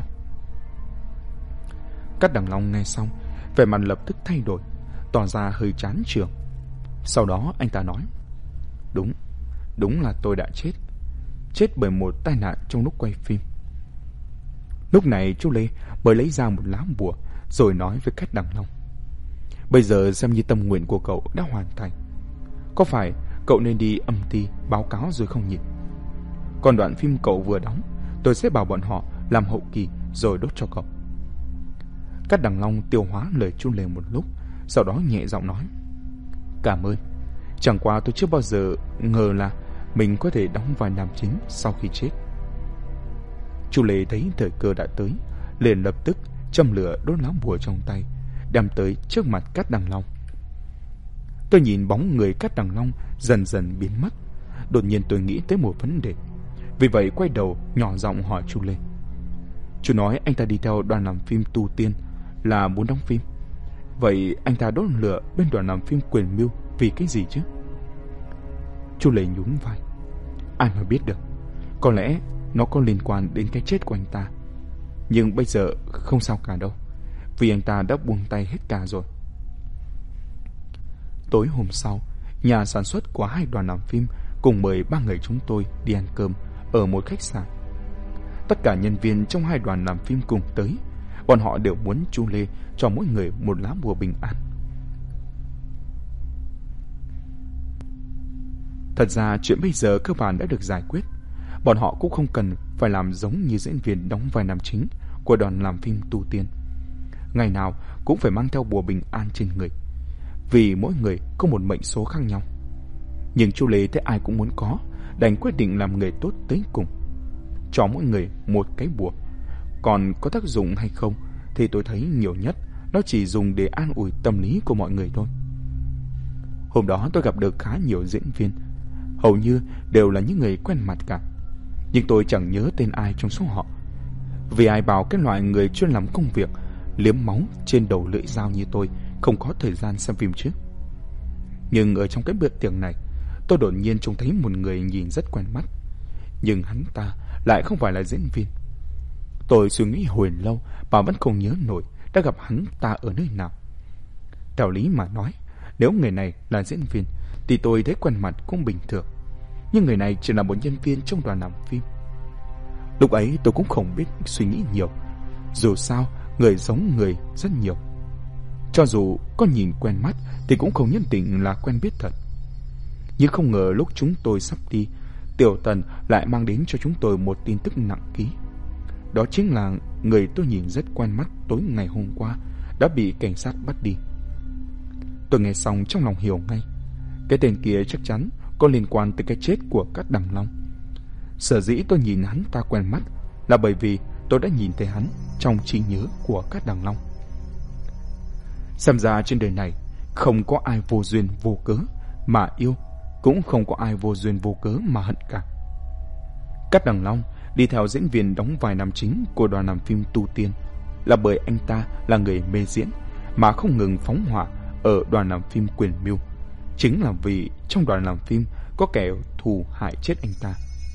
Cát Đằng Long nghe xong, vẻ mặt lập tức thay đổi, tỏ ra hơi chán chường. Sau đó anh ta nói: Đúng là tôi đã chết bởi một tai nạn trong lúc quay phim. Lúc này chú Lê mới lấy ra một lá bùa rồi nói với Cát Đằng Long: bây giờ xem như tâm nguyện của cậu đã hoàn thành. Có phải cậu nên đi âm ty báo cáo rồi không nhỉ? Còn đoạn phim cậu vừa đóng, tôi sẽ bảo bọn họ làm hậu kỳ rồi đốt cho cậu. Cát Đằng Long tiêu hóa lời chú Lê một lúc, sau đó nhẹ giọng nói: cảm ơn. Chẳng qua tôi chưa bao giờ ngờ là mình có thể đóng vai nam chính sau khi chết. Chú Lê thấy thời cơ đã tới, liền lập tức châm lửa đốt lá bùa trong tay, đem tới trước mặt Cát Đằng Long. Tôi nhìn bóng người Cát Đằng Long dần dần biến mất. Đột nhiên tôi nghĩ tới một vấn đề, vì vậy quay đầu nhỏ giọng hỏi chú Lê: chú nói anh ta đi theo đoàn làm phim Tu Tiên là muốn đóng phim, vậy anh ta đốt lửa bên đoàn làm phim Quyền Mưu vì cái gì chứ? Chú Lê nhún vai: ai mà biết được, có lẽ nó có liên quan đến cái chết của anh ta. Nhưng bây giờ không sao cả đâu, vì anh ta đã buông tay hết cả rồi. Tối hôm sau, nhà sản xuất của hai đoàn làm phim cùng mời ba người chúng tôi đi ăn cơm ở một khách sạn. Tất cả nhân viên trong hai đoàn làm phim cùng tới. Bọn họ đều muốn chú Lê cho mỗi người một lá bùa bình an. Thật ra chuyện bây giờ cơ bản đã được giải quyết. Bọn họ cũng không cần phải làm giống như diễn viên đóng vai nam chính của đoàn làm phim Tu Tiên, ngày nào cũng phải mang theo bùa bình an trên người, vì mỗi người có một mệnh số khác nhau. Nhưng chú Lê thấy ai cũng muốn có, đành quyết định làm người tốt tới cùng, cho mỗi người một cái bùa. Còn có tác dụng hay không thì tôi thấy nhiều nhất nó chỉ dùng để an ủi tâm lý của mọi người thôi. Hôm đó tôi gặp được khá nhiều diễn viên, hầu như đều là những người quen mặt cả, nhưng tôi chẳng nhớ tên ai trong số họ, vì ai bảo cái loại người chuyên làm công việc liếm máu trên đầu lưỡi dao như tôi không có thời gian xem phim chứ. Nhưng ở trong cái bữa tiệc này, tôi đột nhiên trông thấy một người nhìn rất quen mắt, nhưng hắn ta lại không phải là diễn viên. Tôi suy nghĩ hồi lâu mà vẫn không nhớ nổi đã gặp hắn ta ở nơi nào. Đạo lý mà nói, nếu người này là diễn viên thì tôi thấy quen mặt cũng bình thường. Nhưng người này chỉ là một nhân viên trong đoàn làm phim. Lúc ấy tôi cũng không biết suy nghĩ nhiều. Dù sao, người giống người rất nhiều. Cho dù có nhìn quen mắt thì cũng không nhất định là quen biết thật. Nhưng không ngờ lúc chúng tôi sắp đi, Tiểu Tần lại mang đến cho chúng tôi một tin tức nặng ký. Đó chính là người tôi nhìn rất quen mắt tối ngày hôm qua đã bị cảnh sát bắt đi. Tôi nghe xong trong lòng hiểu ngay. Cái tên kia chắc chắn có liên quan tới cái chết của Cát Đằng Long. Sở dĩ tôi nhìn hắn ta quen mắt là bởi vì tôi đã nhìn thấy hắn trong trí nhớ của Cát Đằng Long. Xem ra trên đời này không có ai vô duyên vô cớ mà yêu, cũng không có ai vô duyên vô cớ mà hận cả. Cát Đằng Long đi theo diễn viên đóng vai nam chính của đoàn làm phim Tu Tiên là bởi anh ta là người mê diễn mà không ngừng phóng hỏa ở đoàn làm phim Quyền Mưu. Chính là vì trong đoàn làm phim có kẻ thù hại chết anh ta.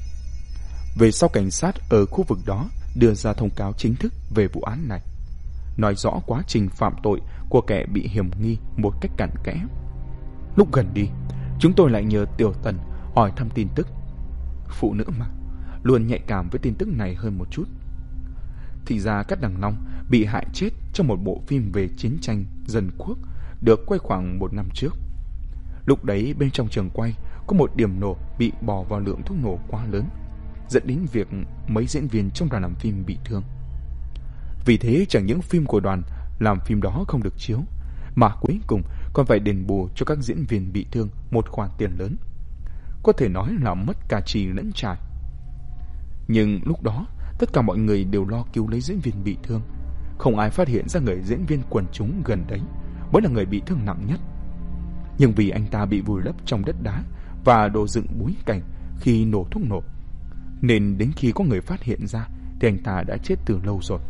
Về sau cảnh sát ở khu vực đó đưa ra thông cáo chính thức về vụ án này, nói rõ quá trình phạm tội của kẻ bị hiểm nghi một cách cặn kẽ. Lúc gần đi, chúng tôi lại nhờ Tiểu Tần hỏi thăm tin tức. Phụ nữ mà, luôn nhạy cảm với tin tức này hơn một chút. Thì ra Cát Đằng Long bị hại chết trong một bộ phim về chiến tranh dân quốc được quay khoảng 1 năm trước. Lúc đấy bên trong trường quay có một điểm nổ bị bỏ vào lượng thuốc nổ quá lớn, dẫn đến việc mấy diễn viên trong đoàn làm phim bị thương. Vì thế chẳng những phim của đoàn làm phim đó không được chiếu, mà cuối cùng còn phải đền bù cho các diễn viên bị thương một khoản tiền lớn. Có thể nói là mất cả trì lẫn trải. Nhưng lúc đó tất cả mọi người đều lo cứu lấy diễn viên bị thương. Không ai phát hiện ra người diễn viên quần chúng gần đấy mới là người bị thương nặng nhất. Nhưng vì anh ta bị vùi lấp trong đất đá và đồ dựng bối cảnh khi nổ thuốc nổ, nên đến khi có người phát hiện ra thì anh ta đã chết từ lâu rồi.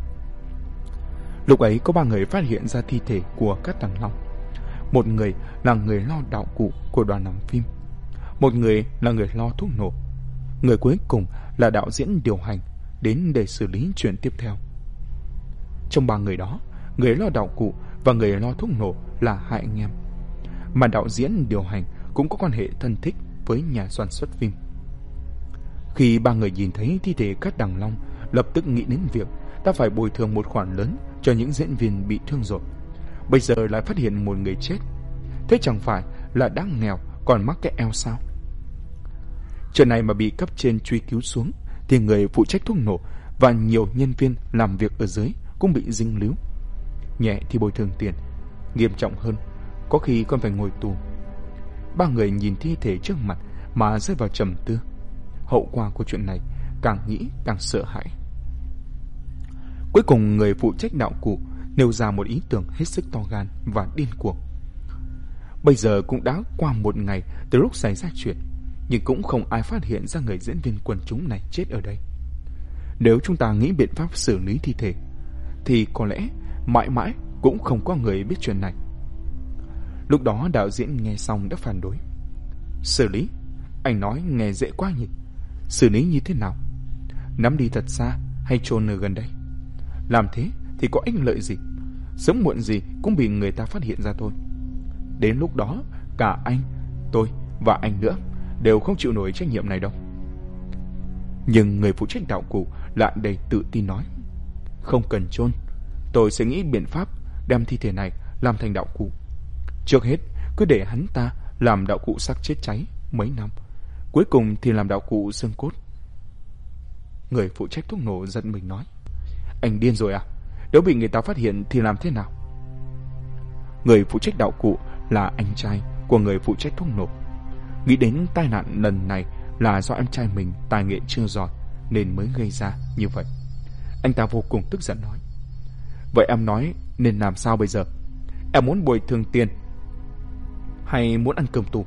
Lúc ấy có 3 người phát hiện ra thi thể của Cát Đằng Long. Một người là người lo đạo cụ của đoàn làm phim, một người là người lo thuốc nổ, người cuối cùng là đạo diễn điều hành đến để xử lý chuyện tiếp theo. Trong 3 người đó, người lo đạo cụ và người lo thuốc nổ là hai anh em, mà đạo diễn điều hành cũng có quan hệ thân thích với nhà sản xuất phim. Khi 3 người nhìn thấy thi thể Cát Đằng Long, lập tức nghĩ đến việc ta phải bồi thường một khoản lớn cho những diễn viên bị thương rồi. Bây giờ lại phát hiện một người chết, thế chẳng phải là đã nghèo còn mắc cái eo sao? Chuyện này mà bị cấp trên truy cứu xuống thì người phụ trách thuốc nổ và nhiều nhân viên làm việc ở dưới cũng bị dính líu. Nhẹ thì bồi thường tiền, nghiêm trọng hơn có khi còn phải ngồi tù. 3 người nhìn thi thể trước mặt mà rơi vào trầm tư. Hậu quả của chuyện này càng nghĩ càng sợ hãi. Cuối cùng người phụ trách đạo cụ nêu ra một ý tưởng hết sức to gan và điên cuồng. Bây giờ cũng đã qua 1 ngày từ lúc xảy ra chuyện, nhưng cũng không ai phát hiện ra người diễn viên quần chúng này chết ở đây. Nếu chúng ta nghĩ biện pháp xử lý thi thể thì có lẽ mãi mãi cũng không có người biết chuyện này. Lúc đó đạo diễn nghe xong đã phản đối. Xử lý? Anh nói nghe dễ quá nhỉ? Xử lý như thế nào? Nắm đi thật xa hay chôn ở gần đây? Làm thế thì có ích lợi gì? Sớm muộn gì cũng bị người ta phát hiện ra thôi. Đến lúc đó cả anh, tôi và anh nữa đều không chịu nổi trách nhiệm này đâu. Nhưng người phụ trách đạo cụ lại đầy tự tin nói, không cần chôn, tôi sẽ nghĩ biện pháp đem thi thể này làm thành đạo cụ. Trước hết cứ để hắn ta làm đạo cụ xác chết cháy mấy năm, cuối cùng thì làm đạo cụ xương cốt. Người phụ trách thuốc nổ giận mình nói, anh điên rồi à? Nếu bị người ta phát hiện thì làm thế nào? Người phụ trách đạo cụ là anh trai của người phụ trách thuốc nổ. Nghĩ đến tai nạn lần này là do em trai mình tài nghệ chưa giỏi nên mới gây ra như vậy. Anh ta vô cùng tức giận nói, vậy em nói nên làm sao bây giờ? Em muốn bồi thường tiền hay muốn ăn cơm tù?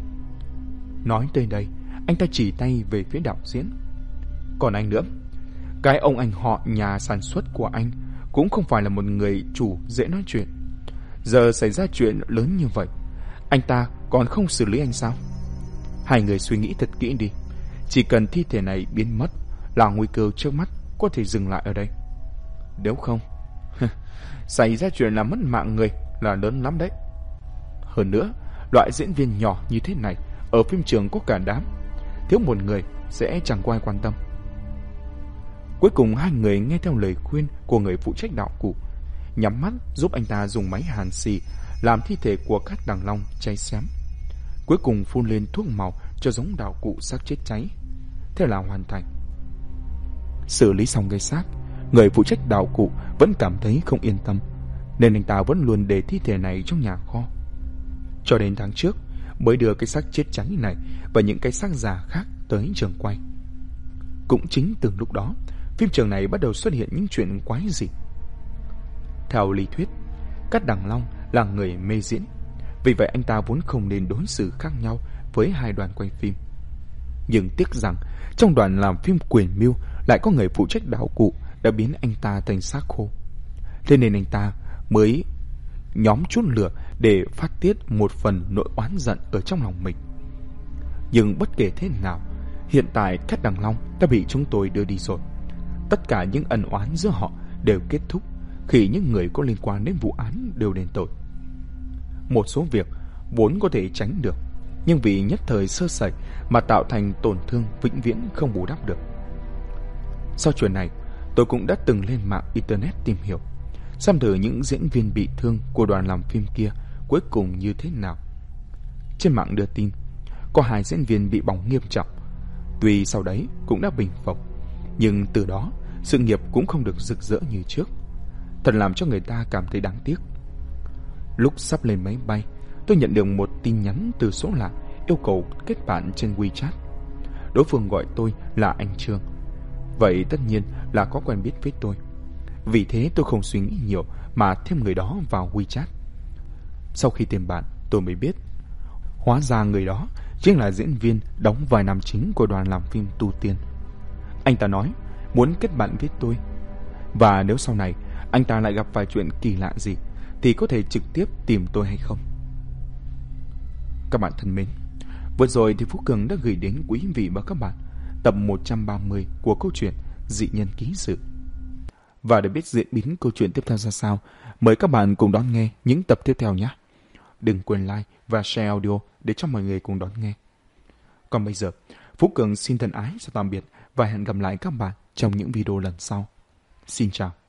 Nói tới đây, anh ta chỉ tay về phía đạo diễn. Còn anh nữa, cái ông anh họ nhà sản xuất của anh cũng không phải là một người chủ dễ nói chuyện. Giờ xảy ra chuyện lớn như vậy, anh ta còn không xử lý anh sao? Hai người suy nghĩ thật kỹ đi. Chỉ cần thi thể này biến mất là nguy cơ trước mắt có thể dừng lại ở đây. Nếu không, xảy ra chuyện làm mất mạng người là lớn lắm đấy. Hơn nữa, loại diễn viên nhỏ như thế này ở phim trường có cả đám, thiếu một người sẽ chẳng có ai quan tâm. Cuối cùng hai người nghe theo lời khuyên của người phụ trách đạo cụ, nhắm mắt giúp anh ta dùng máy hàn xì làm thi thể của Cát Đằng Long cháy xém. Cuối cùng phun lên thuốc màu cho giống đạo cụ xác chết cháy. Thế là hoàn thành. Xử lý xong cái xác, người phụ trách đạo cụ vẫn cảm thấy không yên tâm, nên anh ta vẫn luôn để thi thể này trong nhà kho. Cho đến tháng trước mới đưa cái xác chết cháy này và những cái xác giả khác tới trường quay. Cũng chính từ lúc đó, phim trường này bắt đầu xuất hiện những chuyện quái dị. Theo lý thuyết, Cát Đằng Long là người mê diễn, vì vậy anh ta vốn không nên đối xử khác nhau với hai đoàn quay phim. Nhưng tiếc rằng trong đoàn làm phim quyền mưu lại có người phụ trách đạo cụ đã biến anh ta thành xác khô. Thế nên anh ta mới nhóm chút lửa để phát tiết một phần nỗi oán giận ở trong lòng mình. Nhưng bất kể thế nào, hiện tại Cát Đằng Long đã bị chúng tôi đưa đi rồi. Tất cả những ân oán giữa họ đều kết thúc khi những người có liên quan đến vụ án đều đền tội. Một số việc vốn có thể tránh được, nhưng vì nhất thời sơ sẩy mà tạo thành tổn thương vĩnh viễn không bù đắp được. Sau chuyện này, tôi cũng đã từng lên mạng internet tìm hiểu, xem thử những diễn viên bị thương của đoàn làm phim kia cuối cùng như thế nào. Trên mạng đưa tin, có 2 diễn viên bị bỏng nghiêm trọng. Tuy sau đấy cũng đã bình phục, nhưng từ đó sự nghiệp cũng không được rực rỡ như trước. Thật làm cho người ta cảm thấy đáng tiếc. Lúc sắp lên máy bay, tôi nhận được một tin nhắn từ số lạ yêu cầu kết bạn trên WeChat. Đối phương gọi tôi là anh Trương. Vậy tất nhiên là có quen biết với tôi. Vì thế tôi không suy nghĩ nhiều mà thêm người đó vào WeChat. Sau khi tìm bạn, tôi mới biết hóa ra người đó chính là diễn viên đóng vai nam chính của đoàn làm phim Tu Tiên. Anh ta nói muốn kết bạn với tôi, và nếu sau này anh ta lại gặp vài chuyện kỳ lạ gì thì có thể trực tiếp tìm tôi hay không. Các bạn thân mến, vừa rồi thì Phú Cường đã gửi đến quý vị và các bạn tập 130 của câu chuyện Dị Nhân Ký Sự. Và để biết diễn biến câu chuyện tiếp theo ra sao, mời các bạn cùng đón nghe những tập tiếp theo nhé. Đừng quên like và share audio để cho mọi người cùng đón nghe. Còn bây giờ, Phú Cường xin thân ái chào tạm biệt và hẹn gặp lại các bạn trong những video lần sau. Xin chào.